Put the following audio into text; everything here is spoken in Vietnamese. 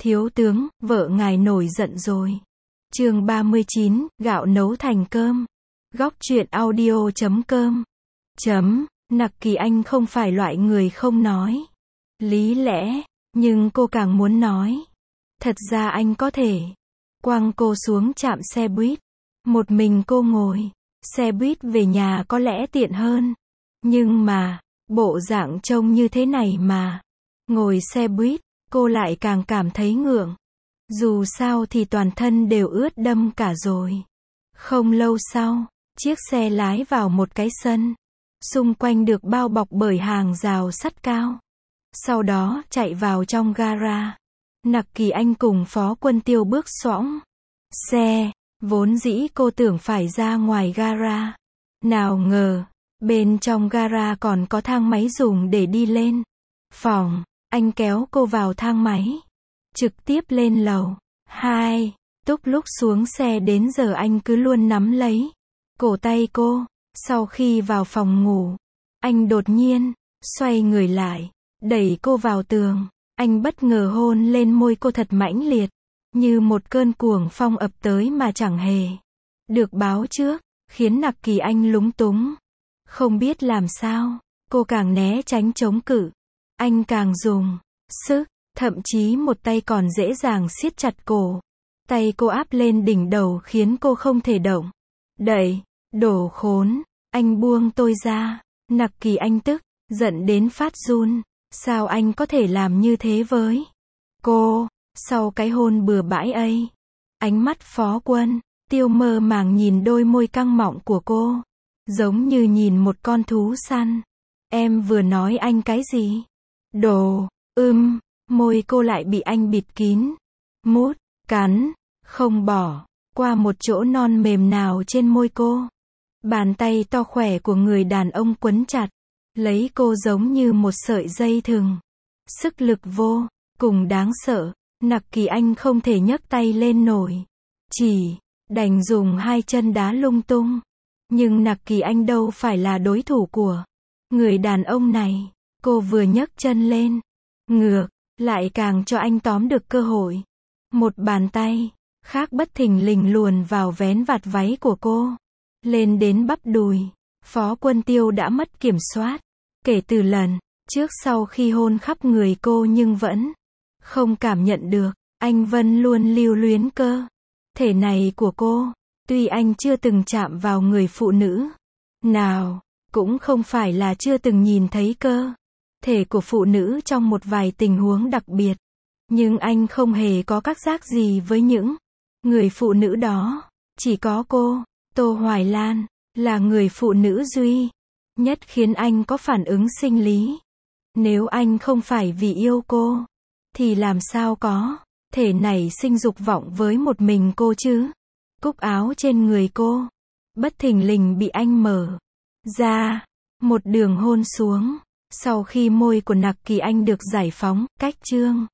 Thiếu tướng, vợ ngài nổi giận rồi. Chương 39, gạo nấu thành cơm. Góc truyện audio.com. Nặc Kỳ Anh không phải loại người không nói lý lẽ, nhưng cô càng muốn nói. Thật ra anh có thể quăng cô xuống trạm xe buýt, một mình cô ngồi xe buýt về nhà có lẽ tiện hơn. Nhưng mà, bộ dạng trông như thế này mà ngồi xe buýt, cô lại càng cảm thấy ngượng. Dù sao thì toàn thân đều ướt đẫm cả rồi. Không lâu sau, chiếc xe lái vào một cái sân, xung quanh được bao bọc bởi hàng rào sắt cao. Sau đó chạy vào trong gara. Nặc Kỳ Anh cùng Phó Quân Tiêu bước xoõng xe, vốn dĩ cô tưởng phải ra ngoài gara. Nào ngờ, bên trong gara còn có thang máy dùng để đi lên phòng. Anh kéo cô vào thang máy, trực tiếp lên lầu 2. Lúc xuống xe đến giờ anh cứ luôn nắm lấy cổ tay cô. Sau khi vào phòng ngủ, anh đột nhiên xoay người lại, đẩy cô vào tường. Anh bất ngờ hôn lên môi cô thật mãnh liệt, như một cơn cuồng phong ập tới mà chẳng hề được báo trước, khiến Nặc Kỳ Anh lúng túng. Không biết làm sao, cô càng né tránh chống cự, anh càng dùng sức, thậm chí một tay còn dễ dàng siết chặt cổ. Tay cô áp lên đỉnh đầu khiến cô không thể động đậy. Đồ khốn, anh buông tôi ra. Nặc Kỳ Anh tức giận đến phát run. Sao anh có thể làm như thế với cô? Sau cái hôn bừa bãi ấy, ánh mắt Phó Quân Tiêu mơ màng nhìn đôi môi căng mọng của cô, giống như nhìn một con thú săn. Em vừa nói anh cái gì? Đồ, môi cô lại bị anh bịt kín, mút, cắn, không bỏ qua một chỗ non mềm nào trên môi cô. Bàn tay to khỏe của người đàn ông quấn chặt lấy cô giống như một sợi dây thừng. Sức lực vô cùng đáng sợ, Nặc Kỳ Anh không thể nhấc tay lên nổi, chỉ đành dùng hai chân đá lung tung. Nhưng Nặc Kỳ Anh đâu phải là đối thủ của người đàn ông này. Cô vừa nhấc chân lên, ngược lại càng cho anh tóm được cơ hội. Một bàn tay khác bất thình lình luồn vào vén vạt váy của cô, lên đến bắp đùi. Phó Quân Tiêu đã mất kiểm soát. Kể từ lần trước sau khi hôn khắp người cô nhưng vẫn không cảm nhận được, anh vẫn luôn lưu luyến cơ thể này của cô. Tuy anh chưa từng chạm vào người phụ nữ nào, cũng không phải là chưa từng nhìn thấy cơ thể của phụ nữ trong một vài tình huống đặc biệt, nhưng anh không hề có các giác gì với những người phụ nữ đó. Chỉ có cô, Tô Hoài Lan, là người phụ nữ duy nhất khiến anh có phản ứng sinh lý. Nếu anh không phải vì yêu cô, thì làm sao có thể nảy sinh dục vọng với một mình cô chứ? Cúc áo trên người cô bất thình lình bị anh mở ra, một đường hôn xuống. Sau khi môi của Nặc Kỳ Anh được giải phóng, cách chương